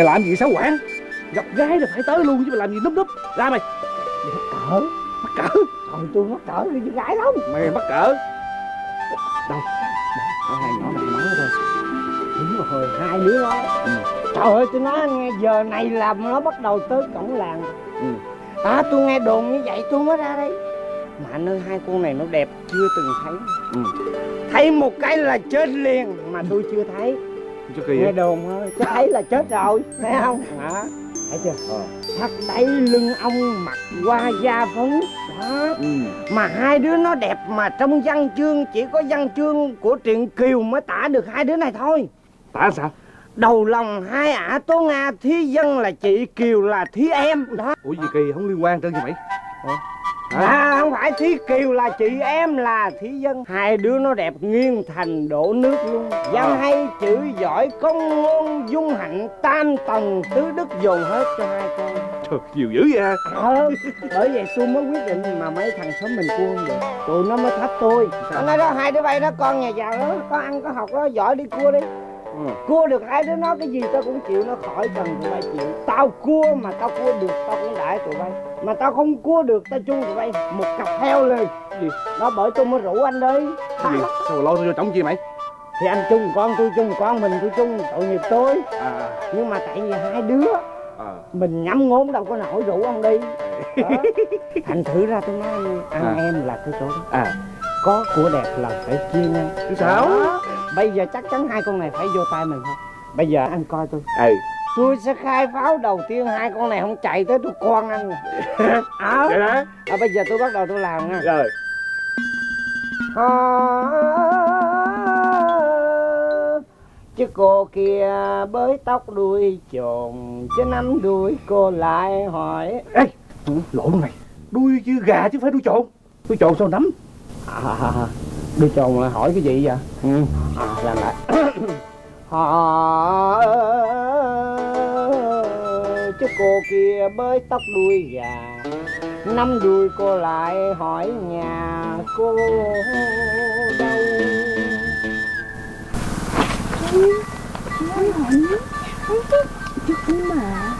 Mày làm gì xấu quảng? Gặp gái là phải tới luôn chứ mày làm gì núp núp. Ra mày. Mắc cỡ. Mắc cỡ? Thôi tôi mắc cỡ đi với gái lắm. Mày mắc cỡ? Đâu? Hai nhỏ này nói thôi. Đúng rồi, hai đứa đó. Trời ơi, tôi nói nghe giờ này là nó bắt đầu tới cổng làng. Tôi nghe đồn như vậy tôi mới ra đây. Mà anh ơi, hai con này nó đẹp chưa từng thấy. Thấy một cái là chết liền. Mà tôi chưa thấy. Nghe đồn thôi, chứ thấy là chết rồi. Thấy không? Hả? Thấy chưa? Thật đấy, lưng ông mặc hoa da phấn đó. Mà hai đứa nó đẹp mà trong văn chương chỉ có văn chương của truyện Kiều mới tả được hai đứa này thôi. Tả sao? Đầu lòng hai ả Tố Nga, thí dân là chị, Kiều là thí em đó. Ủa gì kỳ không liên quan tới gì mày? Không phải, thí Kiều là chị, em là thí dân. Hai đứa nó đẹp nghiêng thành đổ nước luôn. Văn hay chữ giỏi, công ngôn dung hạnh, tam tầng tứ đức dồn hết cho hai con. Trời, nhiều dữ vậy ha. Bởi vậy tôi mới quyết định mà mấy thằng xóm mình cua không được. Tụi nó mới thách tôi. Nó nói đó, hai đứa bay đó, con nhà giàu đó, có ăn có học đó, giỏi đi cua đi. Cua được hai đứa nó cái gì tao cũng chịu, nó khỏi cần tụi bay chịu. Tao cua mà tao cua được tao cũng đãi tụi bay. Mà tao không cua được tao chung tụi bay một cặp heo lên. Gì? Đó bởi tôi mới rủ anh đi. Cái gì? Sao mà lo tôi vô trống chi mày? Thì anh chung con, tôi chung con, mình tôi chung, tội nghiệp tôi. Nhưng mà tại vì hai đứa mình nhắm ngốn đâu có nổi rủ ông đi. Thành thử ra tôi nói anh em là cái chỗ đó. Có của đẹp là phải chia nhau. Chứ sao? Bây giờ chắc chắn hai con này phải vô tay mình không? Bây giờ anh coi tôi. Tôi sẽ khai pháo đầu tiên, hai con này không chạy tới tôi con anh. Vậy hả? Bây giờ tôi bắt đầu tôi làm nha. Rồi. Chứ cô kia bới tóc đuôi chồn, chứ nắm đuôi cô lại hỏi. Ê, lộn mày. Đuôi chứ gà chứ phải đuôi trộn. Đuôi trộn sao nắm? Đuôi trồn là hỏi cái gì vậy? Làm lại. Chứ cô kia bới tóc đuôi gà, nắm đuôi cô lại hỏi nhà cô đâu. Nói hỏi nước, chứ cũng mà.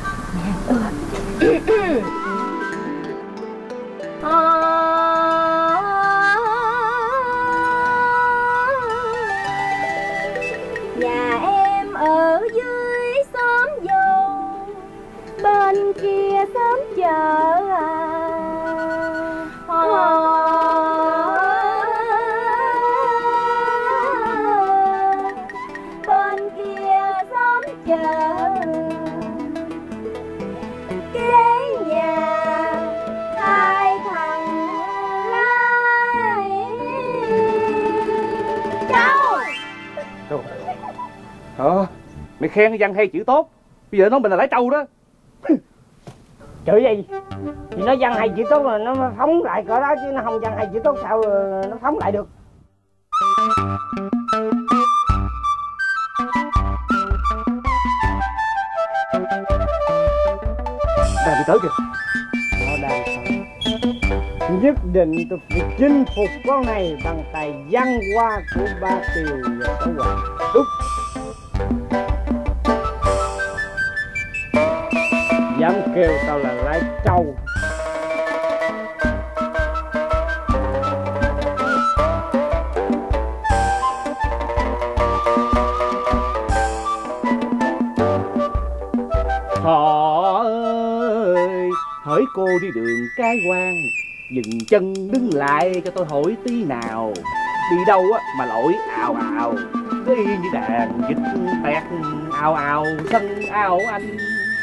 Nhà em ở dưới xóm dầu, bên kia xóm chợ bên kia xóm chợ kế nhà hai thằng lai trâu. Mày khen văn hay chữ tốt. Bây giờ nói mình là lái trâu đó. Chữ gì? Thì nó văn hay chữ tốt là nó phóng lại cỡ đó, chứ nó không văn hay chữ tốt sao nó phóng lại được. Đang đi tới kìa. Nó đang nhất định tôi phải chinh phục con này bằng tài văn hoa của Ba Tiều và Tổ Hoàng. Đúng. Dám kêu tao là lái trâu. Thọ ơi, hỡi cô đi đường cái quan, dừng chân đứng lại cho tôi hỏi tí nào. Đi đâu á mà lội ào ào, cứ y như đàn vịt tẹt ào ào sân ao anh.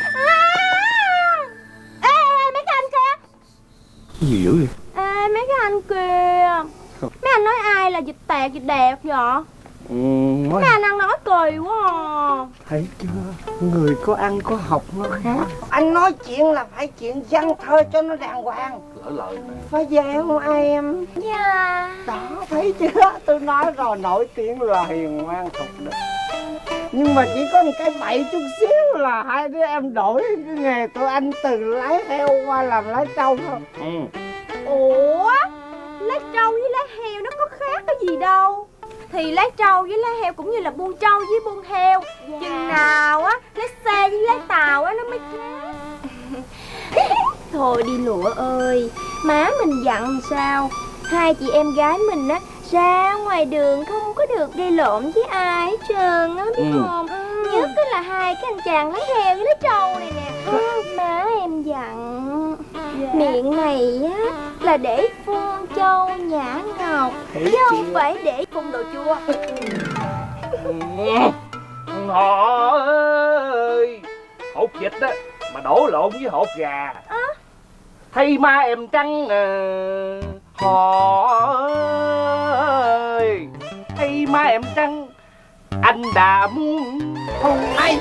Ê mấy cái anh kia. Cái gì dữ vậy? Ê mấy cái anh kìa. Mấy anh nói ai là vịt tẹt vịt đẹp vậy? Mấy anh ăn nói kỳ quá à. Thấy chưa? Người có ăn có học nó khác. Anh nói chuyện là phải chuyện văn thơ cho nó đàng hoàng. Lỡ lời mà. Phải vậy không em? Dạ. Đó, thấy chưa? Tôi nói rồi, nổi tiếng là hiền ngoan thục đức. Nhưng mà chỉ có một cái bậy chút xíu là hai đứa em đổi cái nghề tụi anh từ lái heo qua làm lái trâu thôi. Ủa? Lái trâu với lái heo nó có khác cái gì đâu? thì lấy trâu với lấy heo cũng như là buôn trâu với buôn heo. Chừng nào á lấy xe với lấy tàu á nó mới khác. Thôi đi Lụa ơi, má mình dặn sao hai chị em gái mình á ra ngoài đường không có được gây lộn với ai hết trơn á, biết không? Nhất là hai cái anh chàng lấy heo với lấy trâu này nè. Má em dặn miệng này á là để phun châu nhã ngọc, chứ không phải để phun đồ chua. Họ ơi, hột vịt á mà đổ lộn với hột gà thay ma em trắng họ ơi, thay ma em trắng anh đã muốn hôn hay.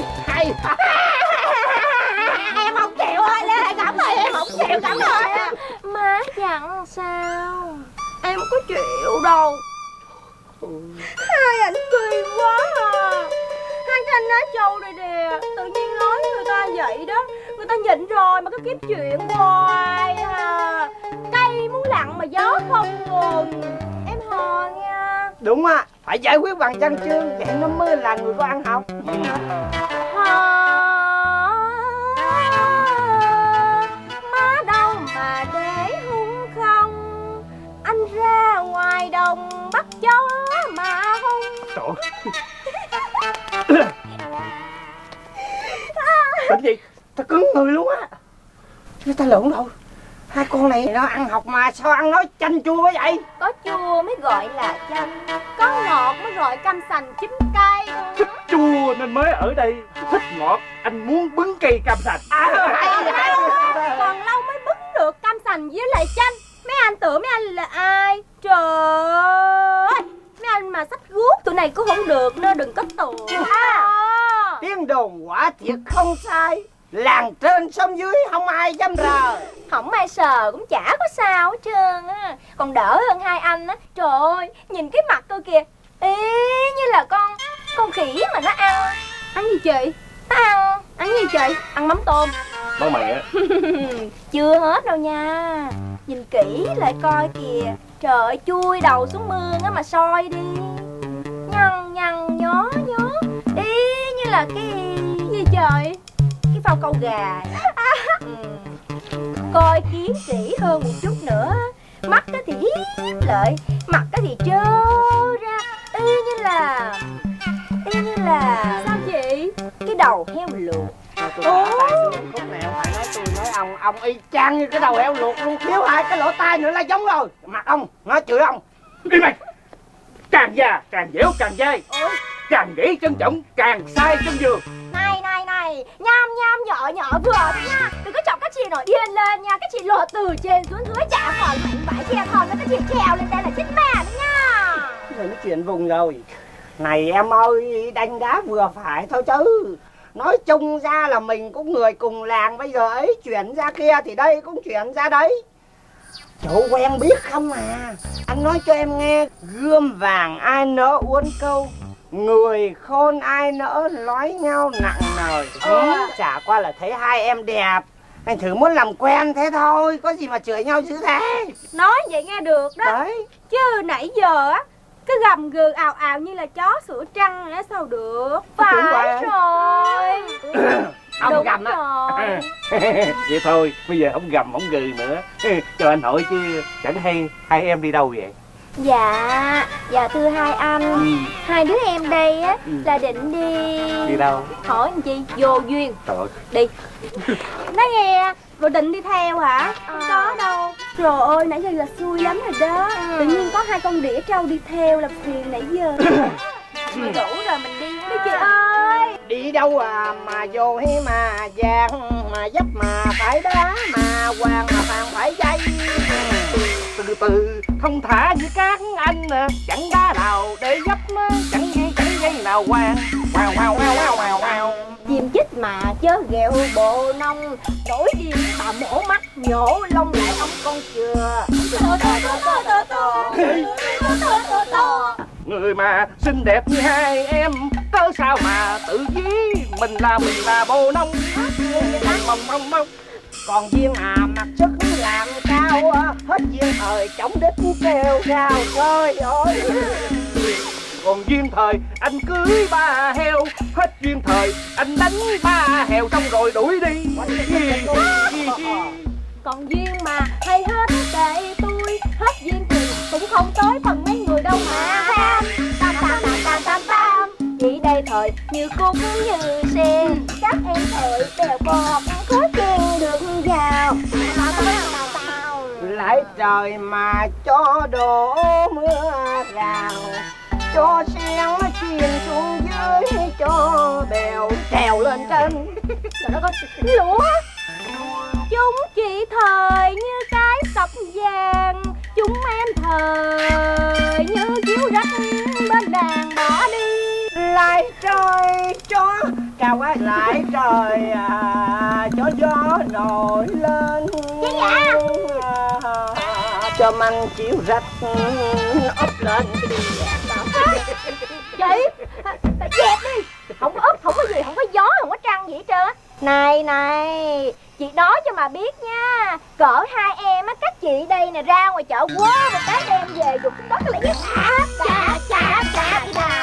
Em không chịu ơi, Lê Đại Cẩm ơi, em không chịu Cẩm ơi. Má dặn sao em có chịu đâu. Hai ảnh kỳ quá à. Hai cái anh nói trâu này nè, tự nhiên nói người ta vậy đó, người ta nhịn rồi mà cứ kiếm chuyện hoài à. Cây muốn lặng mà gió không ngừng. Em hò nha. Đúng á, phải giải quyết bằng văn chương, vậy nó mới là người có ăn học. Má đâu mà để hung không, anh ra ngoài đồng bắt chó mà hung. Trời ơi. Tính gì? Ta cứng người luôn á. Chứ ta lộn đâu. Hai con này nó ăn học mà sao ăn nói chanh chua quá vậy? Có chua mới gọi là chanh, có ngọt mới gọi cam sành chín cây. Thích chua nên mới ở đây, thích ngọt anh muốn bứng cây cam sành. Còn lâu mới bứng được cam sành với lại chanh. Mấy anh tưởng mấy anh là ai? Trời ơi, mấy anh mà sách guốc tụi này cũng không được nên đừng có tưởng. Tiếng đồn quả thiệt không sai, làng trên sông dưới không ai dám rờ. Không ai sờ cũng chả có sao hết trơn á. Còn đỡ hơn hai anh á. Trời ơi, nhìn cái mặt tôi kìa, ý như là con khỉ mà nó ăn. Ăn gì chị? Nó ăn gì chị? Ăn mắm tôm. Má mày á. Chưa hết đâu nha. Nhìn kỹ lại coi kìa. Trời ơi, chui đầu xuống mương á mà soi đi. Nhăn nhăn nhó nhó, ý như là cái gì trời? Cái phao câu gà. Coi kiến kỹ hơn một chút nữa. Mắt thì hiếp lại, mặt thì trơ ra, y như là sao chị? Cái đầu heo luộc. Tôi khúc này không phải nói tôi nói ông y chang như cái đầu heo luộc luôn, thiếu hai cái lỗ tai nữa là giống rồi. Mặt ông nói chửi ông. Đi mày. Càng già càng dẻo càng dai, càng gãy chân chổng càng sai chân giường. Này, nham nhỏ vừa nha. Đừng có chọc các chị nổi điên lên nha. Các chị lột từ trên xuống dưới chả còn mạnh bãi che thòn. Các chị trèo lên đây là chết mẹ đấy nha. Rồi nói chuyện vùng rồi. Này em ơi, đánh đá vừa phải thôi chứ. Nói chung ra là mình cũng người cùng làng. Bây giờ ấy chuyển ra kia thì đây cũng chuyển ra đấy. Chỗ quen biết không à. Anh nói cho em nghe, gươm vàng ai nỡ uốn câu, người khôn ai nỡ nói nhau nặng nời. Chả qua là thấy hai em đẹp, anh thử muốn làm quen thế thôi, có gì mà chửi nhau dữ thế. Nói vậy nghe được đó. Đấy. Chứ nãy giờ á cứ gầm gừ ào như là chó sủa trăng nữa sao được. Phải rồi. Ông đúng gầm á. rồi. Vậy thôi, bây giờ không gầm không gừ nữa. Cho anh hỏi chứ chẳng hay hai em đi đâu vậy? Dạ thưa hai anh, hai đứa em đây á là định Đi đâu? hỏi anh chi vô duyên. Trời ơi. Đi. Nói nghe, rồi định đi theo hả? Không có đâu. Trời ơi, nãy giờ là xui lắm rồi đó. Tự nhiên có hai con đĩa trâu đi theo là phiền nãy giờ. Mà đủ rồi mình đi chị ơi. Đi đâu à mà vô hay mà vàng, mà dấp mà phải đá, mà hoàng mà vàng phải dây. Từ từ thông thả như các anh, chẳng đá nào để dấp, chẳng dây nào hoàng. Wow. Chim chích mà chớ ghẹo bộ nông, đổi điên bà mổ mắt nhổ lông lại ông con chừa. Người mà xinh đẹp như hai em, cớ sao mà tự dí mình là bồ nông. Mong. Còn duyên mặc sức làm cao, hết duyên thời chống đít kêu gào trời ơi. còn duyên thời anh cưới ba heo, hết duyên thời anh đánh ba heo xong rồi đuổi đi. Còn duyên mà hay hết kệ tôi, hết duyên thì cũng không tới phần mấy người đâu mà. Tam tam tam tam tam tam. Chị đây thời như cúc như sen, các em thời bèo bọt khó chen được vào. Lại trời mà cho đổ mưa rào, cho sen nó chìm xuống dưới, cho bèo trèo lên trên. Trời đất ơi, lúa. Chúng chị thời như cái sọc vàng, chúng em thời như chiếu rách bên đàn bỏ đi. Lại trời cho chào ơi, lại trời cho gió nổi lên. Chị dạ. Cho măng chiếu rách úp lên. Chị dẹp đi, không có úp, không có gì, không có gió, không có trăng gì hết trơn á. Này này, chị nói cho mà biết nha, cỡ hai em á, các chị đây nè ra ngoài chợ quơ một cái đem về dục đó cái lại cái chà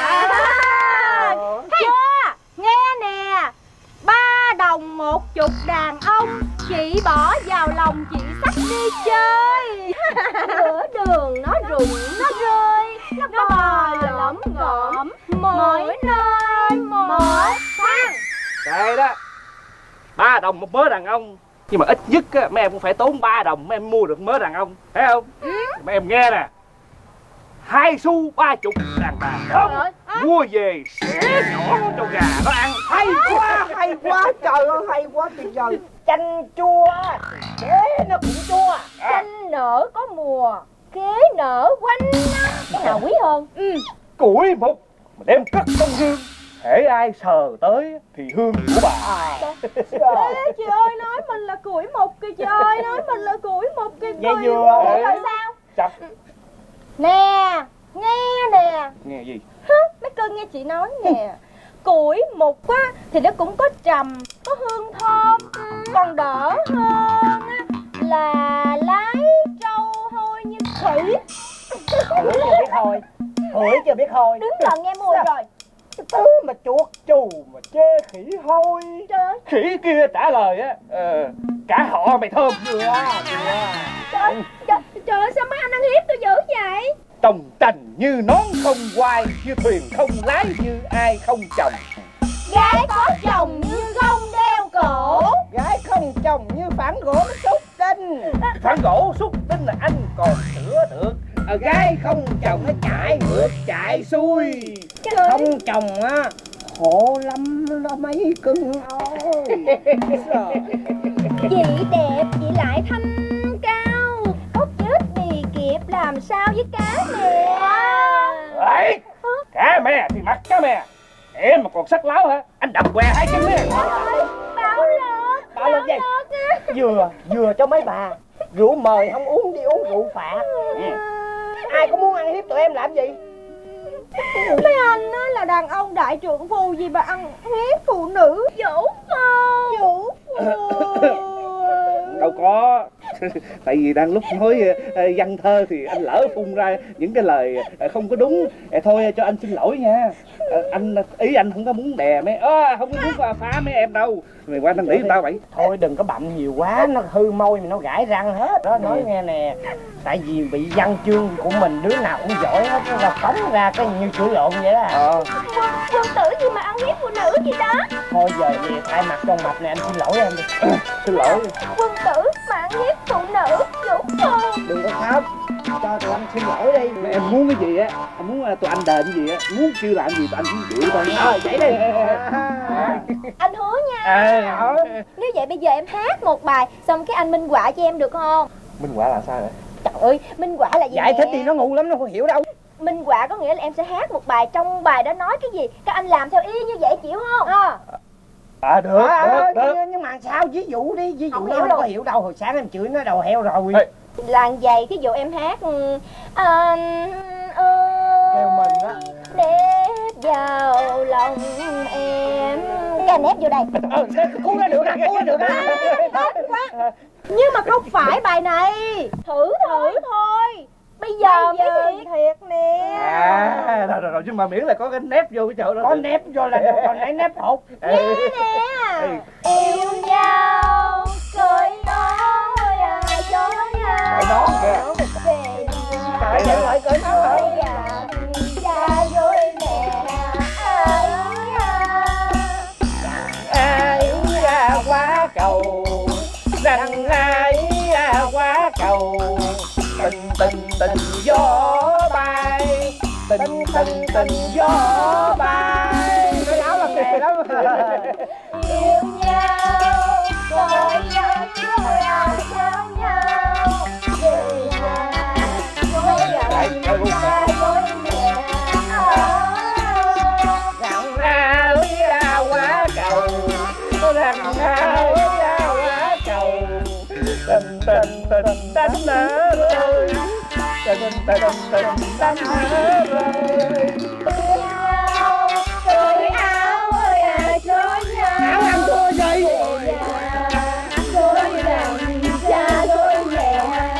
chưa? Nghe nè, 3 đồng 10 đàn ông, chị bỏ vào lòng chị xách đi chơi. Giữa đường nó rụng nó rơi, nó bò lổm ngổm, mỗi nơi một thang. Kệ đó, 3 đồng một mớ đàn ông, nhưng mà ít nhất á, mấy em cũng phải tốn 3 đồng mấy em mua được mớ đàn ông, thấy không? Mấy em nghe nè, 2 xu 30 đàn bà không? Mua về xẻ nhỏ cho gà nó ăn. Hay quá, trời ơi, hay quá tuyệt vời. Chanh chua, kế nó cũng chua. Chanh nở có mùa, kế nở quanh năm. Cái nào quý hơn? Củi mục mà đem cất trong gương, hễ ai sờ tới thì hương của bà. Ê, chị ơi nói mình là củi mục kìa chị ơi, nói mình là củi mục kìa. Vậy vừa. Rồi sao? Chập. Nè, nghe nè. Nghe gì? Mấy cưng nghe chị nói nè. Củi mục á thì nó cũng có trầm, có hương thơm. Còn đỡ hơn á là lái trâu hôi như khỉ. Hửi chưa biết thôi, hửi chưa biết thôi. Đứng gần nghe mùi rồi. Thứ mà chuột chù mà chê khỉ hôi. Trời Khỉ kia trả lời á, cả họ mày thơm. Vừa. Trời ơi, sao mấy anh ăn hiếp tôi dữ vậy? Trồng trành như nón không quai, như thuyền không lái, như ai không chồng. Gái có chồng như gông đeo cổ, Gái không chồng như phản gỗ xúc tinh. Phản gỗ xúc tinh là anh còn sửa được. Gái không chồng nó chạy ngược chạy xuôi. Không chồng á khổ lắm đó mấy cưng ơi. chị đẹp chị lại thanh cao, cốt chết bì kịp làm sao với cá nè. Đấy, cá mè thì mặc cá mè, em mà còn sắc láo hả? Anh đập què 2 chân nè. Bảo lên gì? Vừa cho mấy bà. Rượu mời không uống, đi uống rượu phạt. Ai có muốn ăn hiếp tụi em làm gì? Mấy anh nói là đàn ông đại trượng phu gì mà ăn hiếp phụ nữ. Vũ phu. Đâu có. Tại vì đang lúc nói văn thơ thì anh lỡ phun ra những cái lời không có đúng. Thôi cho anh xin lỗi nha. Ý anh không có muốn đè mấy không có muốn phá mấy em đâu. Mày qua năn nỉ tao vậy. Thôi đừng có bặm nhiều quá, nó hư môi mà nó gãi răng hết đó. Nói nghe nè, tại vì bị văn chương của mình đứa nào cũng giỏi hết, nó là phóng ra cái như chửi lộn vậy đó. Quân tử gì mà ăn hiếp phụ nữ gì đó. Thôi giờ về thay mặt con mập này, anh xin lỗi em đi. Xin lỗi. Quân tử mà ăn hiếp phụ nữ, vũ phu. Đừng có khóc, cho tụi anh xin lỗi đi. Mà em muốn cái gì á, em muốn tụi anh đền cái gì á, muốn kêu làm gì tụi anh cũng chịu thôi. Vậy đi. Anh hứa nha. Hả? Nếu vậy bây giờ em hát một bài, xong cái anh minh họa cho em được không? Minh họa là sao vậy? Trời ơi, minh họa là gì Giải nè? thích đi, nó ngu lắm, nó không hiểu đâu. Minh họa có nghĩa là em sẽ hát một bài, trong bài đó nói cái gì các anh làm theo y như vậy, chịu không? Được. Nhưng mà sao ví dụ đi, ví dụ Không nó hiểu không luôn. có hiểu đâu. Hồi sáng em chửi nó đầu heo rồi. Là vậy, cái dụ em hát anh ơi Kêu mình á. nếp vào lòng em, cái nếp vô đây. Cuốn ra được nè, cuốn ra được nè. Nhưng mà không phải bài này. Thử thôi. Bây giờ mới thiệt nè. Rồi nhưng mà miễn là có cái nếp vô cái chỗ đó. Có nếp vô là được, còn nãy nếp hột. Nghe nè. Yêu nhau cười nói cho nhau. Cởi nón kìa. Cởi lại cởi nón lại. Cha với mẹ Ai quá cầu rằng ai quá cầu tình gió bay tình gió bay. Cái áo là kề lắm. yêu nhau rồi nhau nhau nhau về nhà với cha với mẹ Rằng ai quá cầu rằng ai quá cầu tình đánh nở rơi tình đánh nở rơi. Cởi áo ơi cho nhau. Áo ăn thua gì? Tôi rằng cha tôi mẹ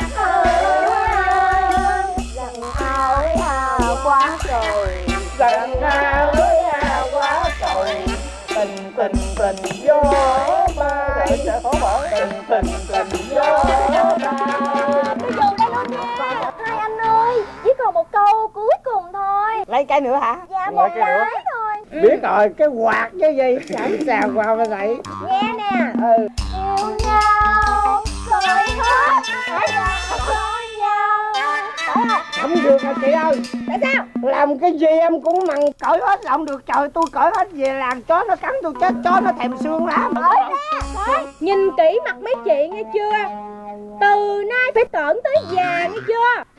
rằng áo quá rồi. Rằng ai quá cầu tình gió bay. Để sẽ khó mở tình gió bay. Tôi dùng đây luôn nha. Hai anh ơi, chỉ còn một câu cuối cùng thôi. Lấy cái nữa hả? Dạ một cái thôi. Biết rồi, cái quạt chứ gì. Sẵn sàng vào mà vậy. Nghe nè. Yêu nhau rồi hết phải là có nhau. Không được hả chị ơi? Tại sao? Làm cái gì em cũng mằng cởi hết là không được. Trời, tôi cởi hết về làm chó nó cắn tôi chết. Chó nó thèm xương lắm. Cởi ra. Nhìn kỹ mặt mấy chị nghe chưa? Từ nay phải cẩn tới già nghe chưa?